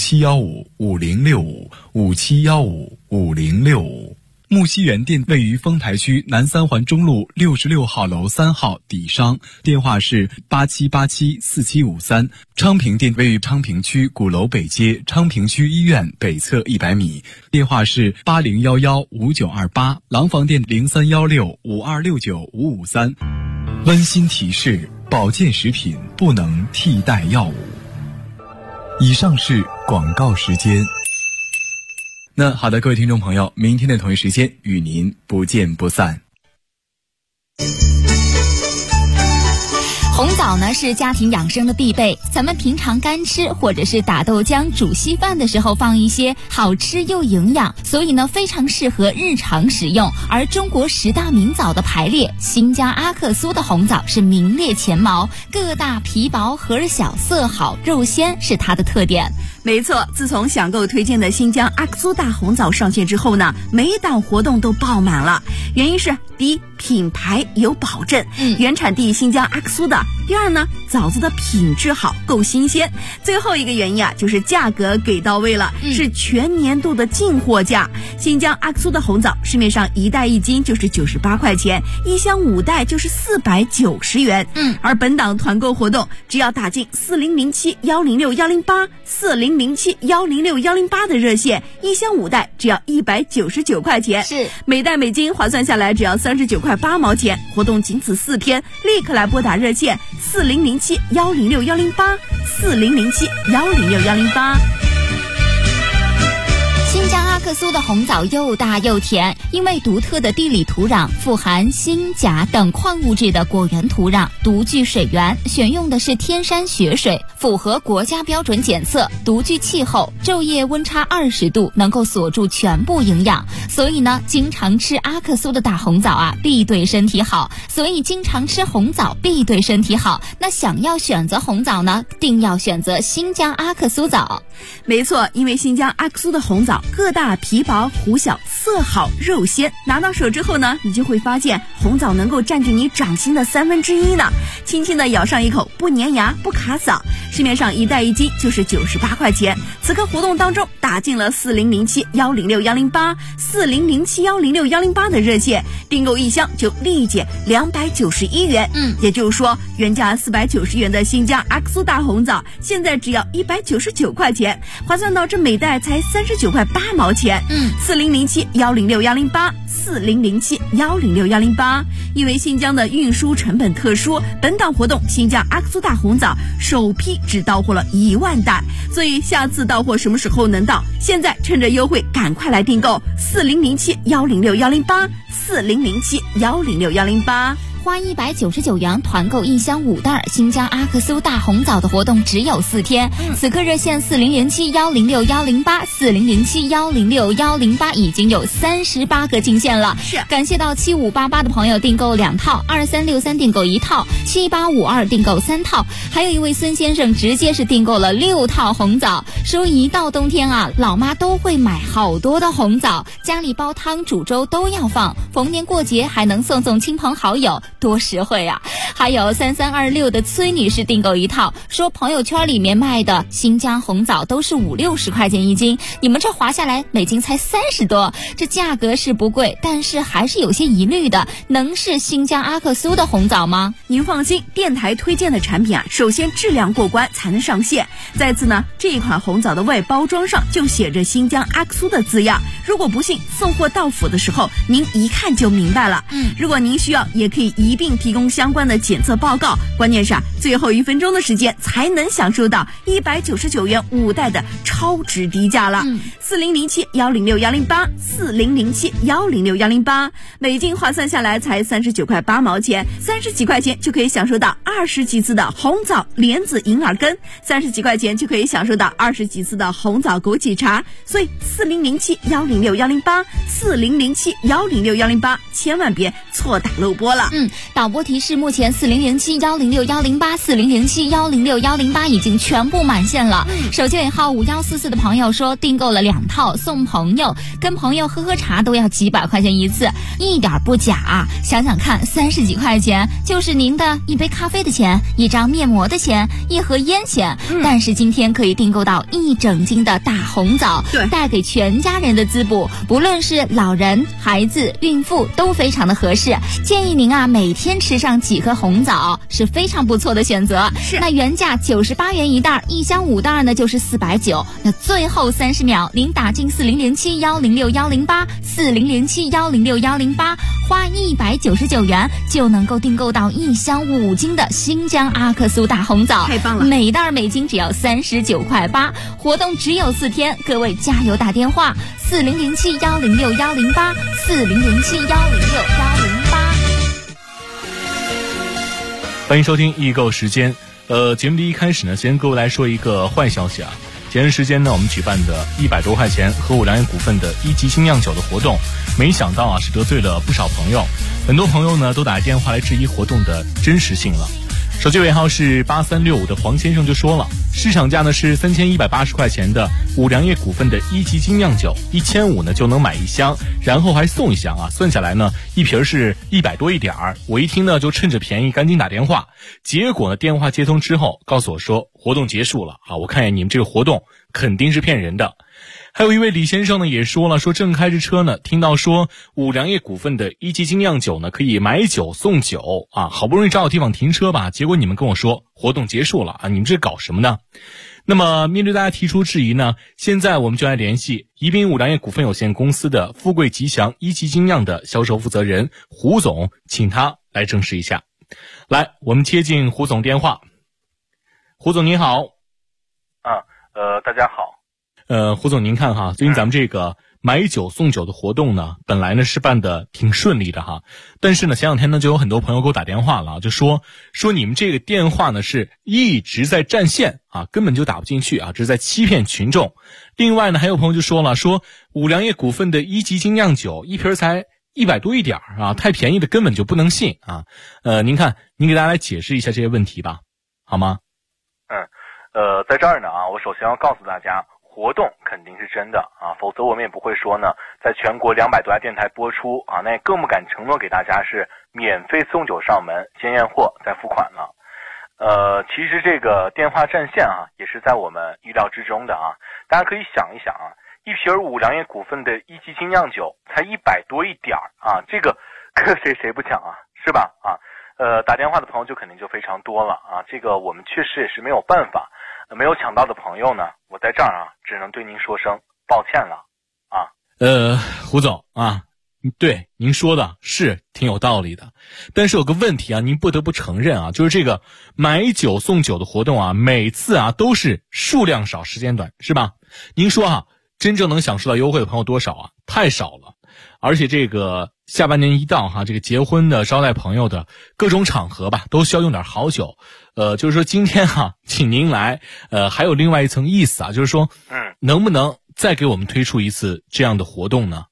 57155065，57155065。木樨园店位于丰台区南三环中路66号楼3号底商，电话是87874753。昌平店位于昌平区鼓楼北街昌平区医院北侧100米，电话是80115928。廊坊店031652695553。温馨提示：保健食品不能替代药物。以上是广告时间。那好的，各位听众朋友，明天的同一时间与您不见不散。
红枣呢是家庭养生的必备，咱们平常干吃或者是打豆浆煮稀饭的时候放一些，好吃又营养，所以呢非常适合日常食用。而中国10大名枣的排列，新疆阿克苏的红枣是名列前茅，个大皮薄核小，色好肉鲜是它的特点。
没错，自从享购推荐的新疆阿克苏大红枣上线之后呢，每一档活动都爆满了。原因是第一，品牌有保证，原产地新疆阿克苏的；第二呢，枣子的品质好，够新鲜；最后一个原因啊，就是价格给到位了，是全年度的进货价。新疆阿克苏的红枣，市面上1袋1斤就是98块钱，一箱5袋就是490元。而本档团购活动，只要打进40071061084007106108的热线，一箱5袋只要199块钱，
是
每袋每斤划算下来只要39块8毛钱。活动仅此4天，立刻来拨打热线40071061084007106108。
新疆阿克苏的红枣又大又甜，因为独特的地理土壤，富含锌、钾等矿物质的果园土壤，独具水源，选用的是天山雪水，符合国家标准检测，独具气候，昼夜温差20度，能够锁住全部营养。所以呢，经常吃阿克苏的大红枣啊，必对身体好。所以经常吃红枣必对身体好。那想要选择红枣呢，定要选择新疆阿克苏枣。
没错，因为新疆阿克苏的红枣个大皮薄核小，色好肉鲜。拿到手之后呢，你就会发现红枣能够占据你掌心的1/3呢。轻轻的咬上一口，不粘牙不卡嗓。市面上1袋1斤就是98块钱。此刻活动当中打进了40071061084007106108的热线，订购1箱就立减291元。也就是说，原价490元的新疆阿克苏大红枣，现在只要199块钱，划算到这每袋才39块8毛钱。40071061084007106108。因为新疆的运输成本特殊，本档活动新疆阿克苏大红枣首批只到货了1万袋，所以下次到货什么时候能到？现在趁着优惠赶快来订购40071061084007106108。
花199元团购1箱5袋新疆阿克苏大红枣的活动只有4天。此刻热线40071061084007106108已经有38个进线了。
是，
感谢到7588的朋友订购2套，2363订购1套，7852订购3套，还有一位孙先生直接是订购了6套红枣，说一到冬天啊，老妈都会买好多的红枣，家里煲汤煮粥都要放，逢年过节还能送亲朋好友，多实惠啊。还有3326的崔女士订购1套，说朋友圈里面卖的新疆红枣都是50-60块钱1斤，你们这划下来每斤才30多，这价格是不贵，但是还是有些疑虑的，能是新疆阿克苏的红枣吗？
您放心，电台推荐的产品啊，首先质量过关才能上线。再次呢，这一款红枣的外包装上就写着新疆阿克苏的字样，如果不信，送货到府的时候您一看就明白了。如果您需要，也可以一并提供相关的检测报告，关键是啊，最后1分钟的时间才能享受到199元5袋的超值低价了。40071061084007106108，每斤划算下来才39块8毛钱，30几块钱就可以享受到20几次的红枣莲子银耳羹，30几块钱就可以享受到20几次的红枣枸杞茶。所以40071061084007106108，千万别错打漏播了。
导播提示，目前40071061084007106108已经全部满线了。手机尾号5144的朋友说订购了2套送朋友，跟朋友喝茶都要几百块钱一次，一点不假啊。想想看，30几块钱就是您的一杯咖啡的钱，一张面膜的钱，一盒烟钱。但是今天可以订购到1整斤的大红枣，带给全家人的滋补，不论是老人、孩子、孕妇都非常的合适。建议您啊，每天吃上几颗红枣是非常不错的选择。那原价98元1袋，一箱5袋呢就是490。那最后30秒，您打进40071061084007106108，花199元就能够订购到1箱5斤的新疆阿克苏大红枣，
太棒了！
每袋每斤只要39块8，活动只有4天，各位加油打电话40071061084007106108。
欢迎收听易购时间。节目的一开始呢，先跟各位来说一个坏消息啊。前段时间呢，我们举办的100多块钱和五粮液股份的1级精酿酒的活动，没想到啊是得罪了不少朋友，很多朋友呢都打电话来质疑活动的真实性了。手机尾号是8365的黄先生就说了，市场价呢是3180块钱的五粮液股份的1级精酿酒，1500呢就能买1箱，然后还送1箱啊，算下来呢一瓶是100多一点儿。我一听呢就趁着便宜赶紧打电话，结果呢电话接通之后告诉我说活动结束了啊，我看见你们这个活动肯定是骗人的。还有一位李先生呢也说了，说正开着车呢，听到说五粮液股份的1级精酿酒呢可以买酒送酒啊，好不容易找到地方停车吧，结果你们跟我说活动结束了啊，你们这搞什么呢？那么面对大家提出质疑呢，现在我们就来联系宜宾五粮液股份有限公司的富贵吉祥1级精酿的销售负责人胡总，请他来证实一下。来，我们接进胡总电话。胡总您好。
大家好。
胡总您看哈，最近咱们这个买酒送酒的活动呢，本来呢是办的挺顺利的哈，但是呢前两天呢就有很多朋友给我打电话了，就说你们这个电话呢是一直在占线啊，根本就打不进去啊，这是在欺骗群众。另外呢还有朋友就说了，说五粮液股份的1级精酿酒一瓶才100多一点啊，太便宜的根本就不能信啊。您看您给大家来解释一下这些问题吧，好吗？
在这儿呢啊，我首先要告诉大家，活动肯定是真的啊，否则我们也不会说呢，在全国200多家电台播出啊，那也更不敢承诺给大家是免费送酒上门，先验货再付款了。其实这个电话占线啊，也是在我们意料之中的啊。大家可以想一想啊，一瓶五粮液股份的1级精酿酒才100多一点啊，这个谁不抢啊，是吧？啊，打电话的朋友就肯定就非常多了啊，这个我们确实也是没有办法。没有抢到的朋友呢，我在这儿啊，只能对您说声抱歉了啊。
胡总啊，对您说的是挺有道理的，但是有个问题啊，您不得不承认啊，就是这个买酒送酒的活动啊，每次啊都是数量少时间短，是吧？您说啊，真正能享受到优惠的朋友多少啊？太少了。而且这个下半年一到哈，这个结婚的、招待朋友的各种场合吧，都需要用点好酒。就是说今天哈，请您来，还有另外一层意思啊，就是说，能不能再给我们推出一次这样的活动呢？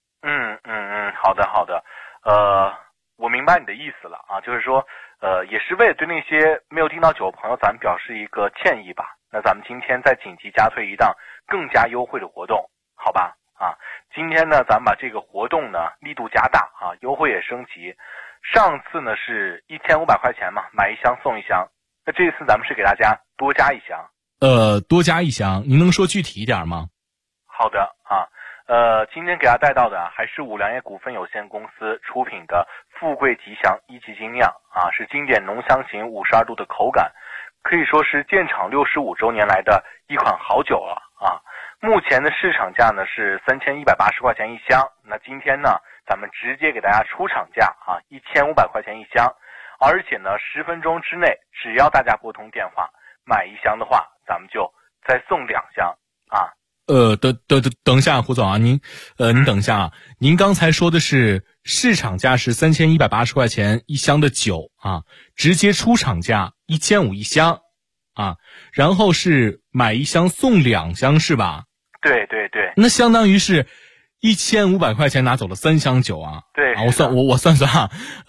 好的，我明白你的意思了啊，就是说，也是为了对那些没有订到酒的朋友，咱们表示一个歉意吧。那咱们今天再紧急加推一档更加优惠的活动，好吧？啊，今天呢，咱们把这个活动呢力度加大啊，优惠也升级。上次呢是1500块钱嘛，买1箱送1箱。那这次咱们是给大家多加1箱。
多加1箱，您能说具体一点吗？
好的啊，今天给大家带到的还是五粮液股份有限公司出品的富贵吉祥1级精酿啊，是经典浓香型52度的口感，可以说是建厂65周年来的一款好酒了啊。目前的市场价呢是3180块钱1箱，那今天呢咱们直接给大家出厂价啊，1500块钱1箱，而且呢10分钟之内，只要大家拨通电话买1箱的话，咱们就再送2箱啊。
等一下，胡总啊，您等一下啊，您刚才说的是市场价是3180块钱1箱的酒啊，直接出厂价1500一箱啊，然后是买1箱送2箱是吧？
对，
那相当于是1500块钱拿走了3箱酒啊。
对
啊，我算啊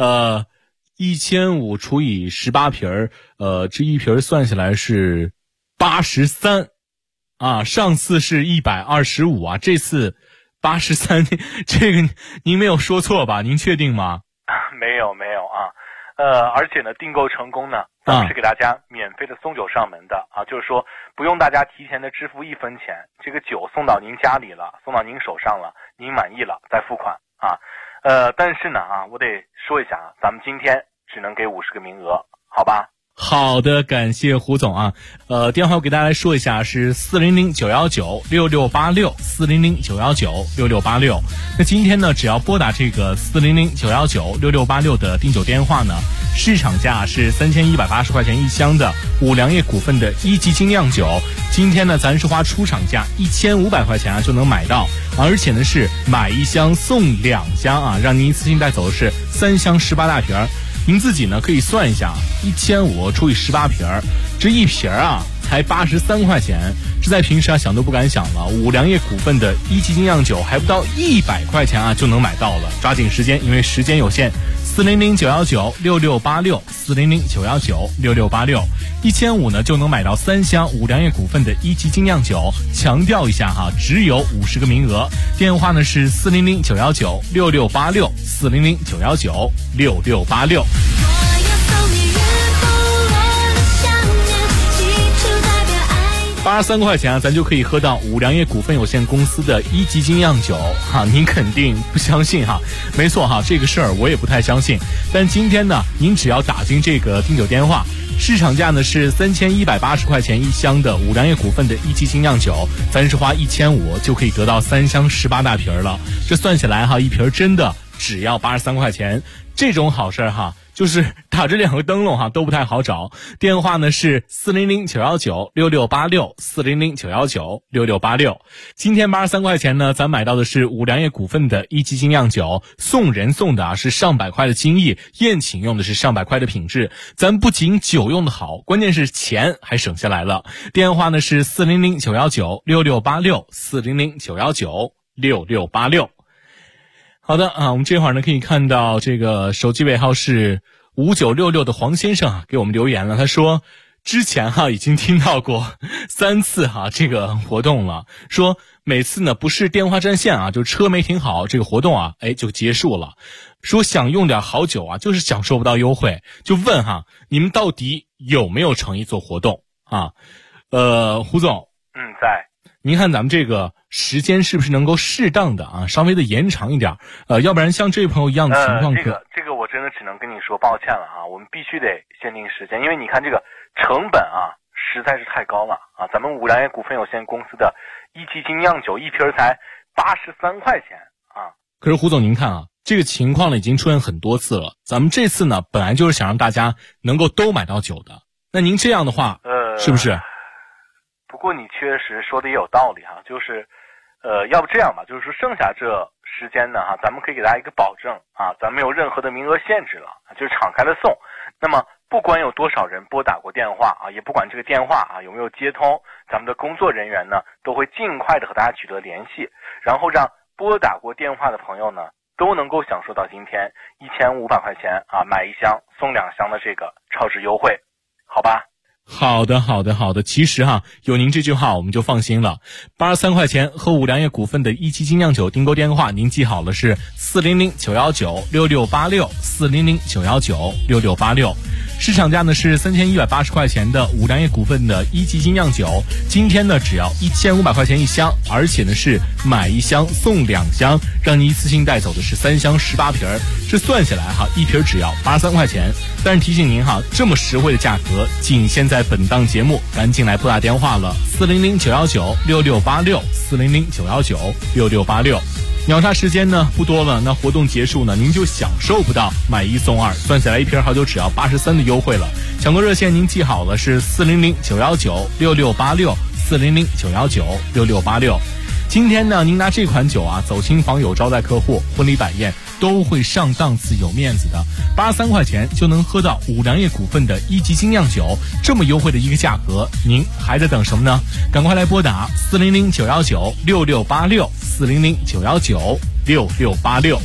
，1500除以18瓶这一瓶算下来是83啊，上次是125啊，这次83，这个您没有说错吧？您确定吗？
没有啊。而且呢，订购成功呢，咱们是给大家免费的送酒上门的啊，就是说不用大家提前的支付1分钱，这个酒送到您家里了，送到您手上了，您满意了再付款啊。但是呢啊，我得说一下啊，咱们今天只能给50个名额，好吧？
好的，感谢胡总啊。电话我给大家来说一下，是400-919-6686 400-919-6686。那今天呢，只要拨打这个400-919-6686的订酒电话呢，市场价是3180块钱1箱的五粮液股份的1级精酿酒，今天呢咱是花出厂价1500块钱啊就能买到，而且呢是买1箱送2箱啊，让您一次性带走的是3箱18大瓶。 您自己呢可以算一下，1500除以18瓶，这一瓶啊才83块钱，这在平时啊想都不敢想了。五粮液股份的一级精酿酒还不到100块钱啊就能买到了，抓紧时间，因为时间有限。400-919-6686，400-919-6686，1500呢就能买到3箱五粮液股份的一级精酿酒。强调一下哈，只有50个名额。电话呢是400-919-6686，400-919-6686。83块钱啊，咱就可以喝到五粮液股份有限公司的一级精酿酒哈，您肯定不相信哈？没错哈，这个事儿我也不太相信。但今天呢，您只要打进这个订酒电话，市场价呢是3180块钱一箱的五粮液股份的一级精酿酒，咱是花1500就可以得到3箱18大瓶了。这算起来哈，一瓶真的只要83块钱，这种好事哈。就是打这2个灯笼哈都不太好找，电话呢是400-919-6686，400-919-6686。今天83块钱呢，咱买到的是五粮液股份的一级精酿酒，送人送的啊是上百块的精益，宴请用的是上百块的品质，咱不仅酒用的好，关键是钱还省下来了。电话呢是400-919-6686，400-919-6686。好的啊，我们这会儿呢可以看到这个手机尾号是5966的黄先生啊给我们留言了，他说之前哈已经听到过3次哈这个活动了，说每次呢不是电话占线啊，就车没停好，这个活动啊就结束了。说想用点好酒啊，就是享受不到优惠，就问哈你们到底有没有诚意做活动啊？胡总，
在。
您看咱们这个时间是不是能够适当的啊，稍微的延长一点？要不然像这位朋友一样的情况，
这个我真的只能跟你说抱歉了啊，我们必须得限定时间，因为你看这个成本啊实在是太高了啊，咱们五粮液股份有限公司的一级精酿酒一瓶才83块钱啊。
可是胡总您看啊，这个情况呢已经出现很多次了，咱们这次呢本来就是想让大家能够都买到酒的，那您这样的话是不是？
不过你确实说的也有道理哈，就是要不这样吧，就是说剩下这时间呢哈，咱们可以给大家一个保证啊，咱没有任何的名额限制了，就是敞开的送。那么不管有多少人拨打过电话啊，也不管这个电话啊有没有接通，咱们的工作人员呢都会尽快的和大家取得联系，然后让拨打过电话的朋友呢都能够享受到今天1500块钱啊买1箱送2箱的这个超值优惠，好吧？
好的，其实哈，有您这句话我们就放心了。83块钱和五粮液股份的一级精酿酒订购电话，您记好了是400-919-6686，400-919-6686。市场价呢是3180块钱的五粮液股份的一级精酿酒，今天呢只要1500块钱一箱，而且呢是买1箱送2箱，让您一次性带走的是3箱18瓶，这算下来哈，一瓶只要83块钱。但是提醒您哈，这么实惠的价格仅限在本档节目，赶紧来拨打电话了，400-919-6686，400-919-6686。秒杀时间呢不多了，那活动结束呢，您就享受不到买1送2，算下来一瓶好酒只要83的优惠了。抢购热线您记好了是400-919-6686，400-919-6686。今天呢，您拿这款酒啊走亲访友、招待客户、婚礼摆宴都会上档次、有面子的。83块钱就能喝到五粮液股份的一级精酿酒，这么优惠的一个价格，您还在等什么呢？赶快来拨打400-919-6686，400-919-6686。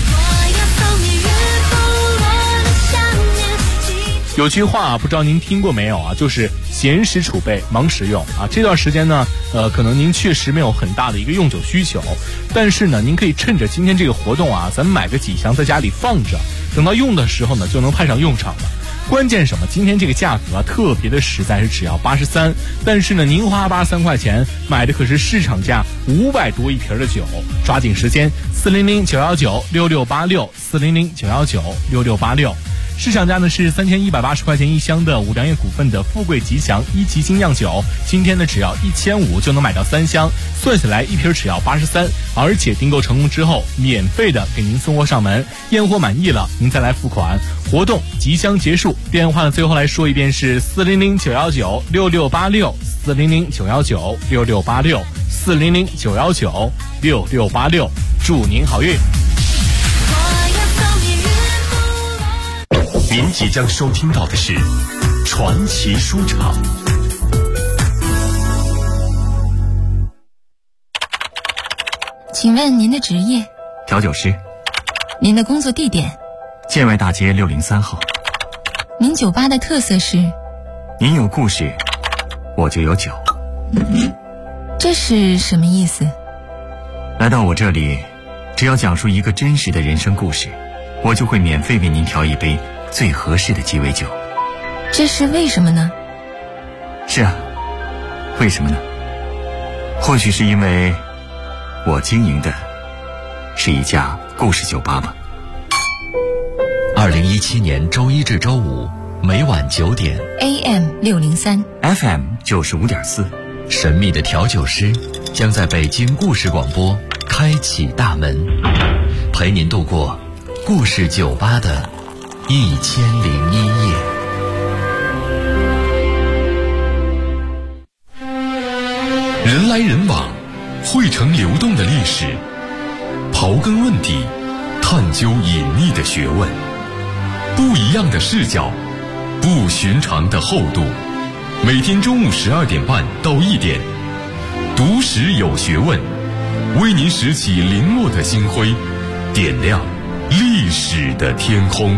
有句话不知道您听过没有啊，就是闲时储备，忙时用啊。这段时间呢，可能您确实没有很大的一个用酒需求，但是呢，您可以趁着今天这个活动啊，咱们买个几箱在家里放着，等到用的时候呢，就能派上用场了。关键什么？今天这个价格啊，特别的实在，是只要83，但是呢，您花83块钱买的可是市场价500多一瓶的酒，抓紧时间，400-919-6686，400-919-6686。市场价呢是3180块钱一箱的五粮液股份的富贵吉祥一级精酿酒，今天呢只要1500就能买到3箱，算下来一瓶只要83，而且订购成功之后免费的给您送货上门，验货满意了您再来付款。活动即将结束，电话呢最后来说一遍是400-919-6686，400-919-6686，400-919-6686，祝您好运。
您即将收听到的是传奇书场。
请问您的职业？
调酒师。
您的工作地点？
建外大街603号。
您酒吧的特色是？
您有故事，我就有酒。
这是什么意思？
来到我这里，只要讲述一个真实的人生故事，我就会免费为您调一杯最合适的鸡尾酒。
这是为什么呢？
是啊，为什么呢？或许是因为我经营的是一家故事酒吧吧。
2017年周一至周五每晚9点
AM 603
FM 95.4，
神秘的调酒师将在北京故事广播开启大门，陪您度过故事酒吧的1001夜。
人来人往，汇成流动的历史，刨根问底，探究隐秘的学问，不一样的视角，不寻常的厚度。每天中午12点半到1点，读史有学问，为您拾起零落的星辉，点亮历史的天空。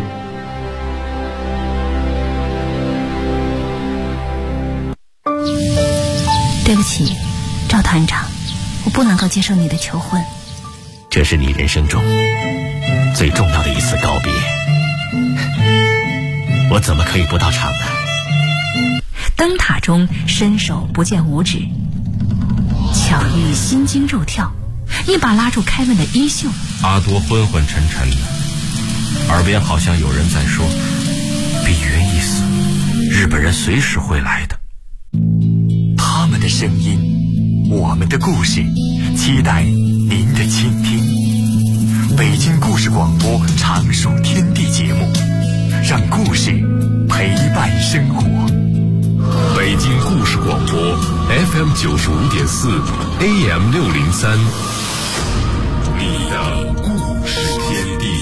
对不起，赵团长，我不能够接受你的求婚。
这是你人生中最重要的一次告别，我怎么可以不到场呢？
灯塔中伸手不见五指，巧遇心惊肉跳，一把拉住凯文的衣袖。
阿多昏昏沉沉的，耳边好像有人在说：比约一死，日本人随时会来的。
他们的声音，我们的故事，期待您的倾听。北京故事广播常数天地节目，让故事陪伴生活。
北京故事广播 FM 95.4 AM 603，你的故事天地。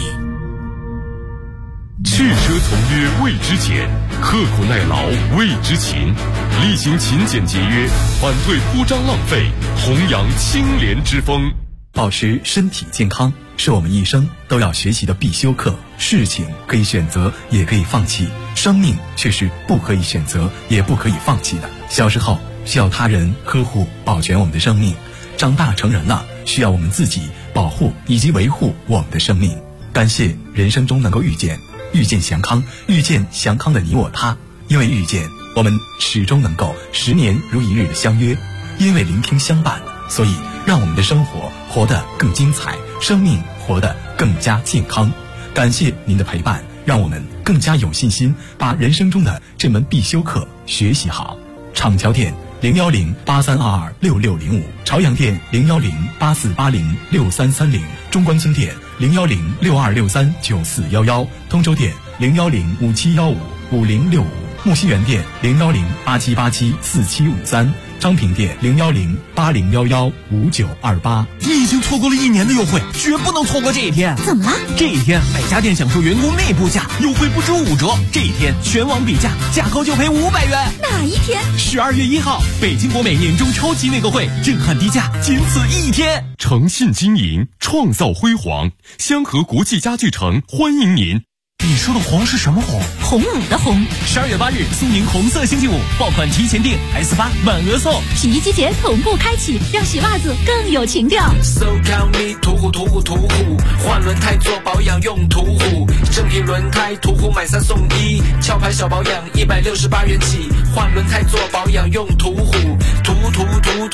驱车从约为之俭，刻苦耐劳为之勤，力行勤俭节约，反对铺张浪费，弘扬清廉之风。
保持身体健康是我们一生都要学习的必修课。事情可以选择，也可以放弃，生命却是不可以选择，也不可以放弃的。小时候需要他人呵护保全我们的生命，长大成人了需要我们自己保护以及维护我们的生命。感谢人生中能够遇见祥康，遇见祥康的你我他。因为遇见，我们始终能够10年如一日的相约；因为聆听相伴，所以让我们的生活活得更精彩，生命活得更加健康。感谢您的陪伴，让我们更加有信心把人生中的这门必修课学习好。厂桥店01083226605，朝阳店01084806330，中关村店01062639411，通州店01057155065，木樨园店01087874753，昌平店01080115928。
你已经错过了1年的优惠，绝不能错过这一天。
怎么了？
这一天每家店享受员工内部价，优惠不止5折。这一天全网比价，价高就赔500元。
哪一天
？12月1号，北京国美年终超级内购会，震撼低价，仅此1天。
诚信经营，创造辉煌，香河国际家具城欢迎您。
你说的红是什么红？
红舞的红。
12月8日，苏宁红色星期五，爆款提前订 S8满额送，
洗衣机节同步开启，让洗袜子更有情调。
So count me， 途虎，换轮胎做保养用途虎，正品轮胎途虎买3送1，壳牌小保养168元起，换轮胎做保养用途虎，途。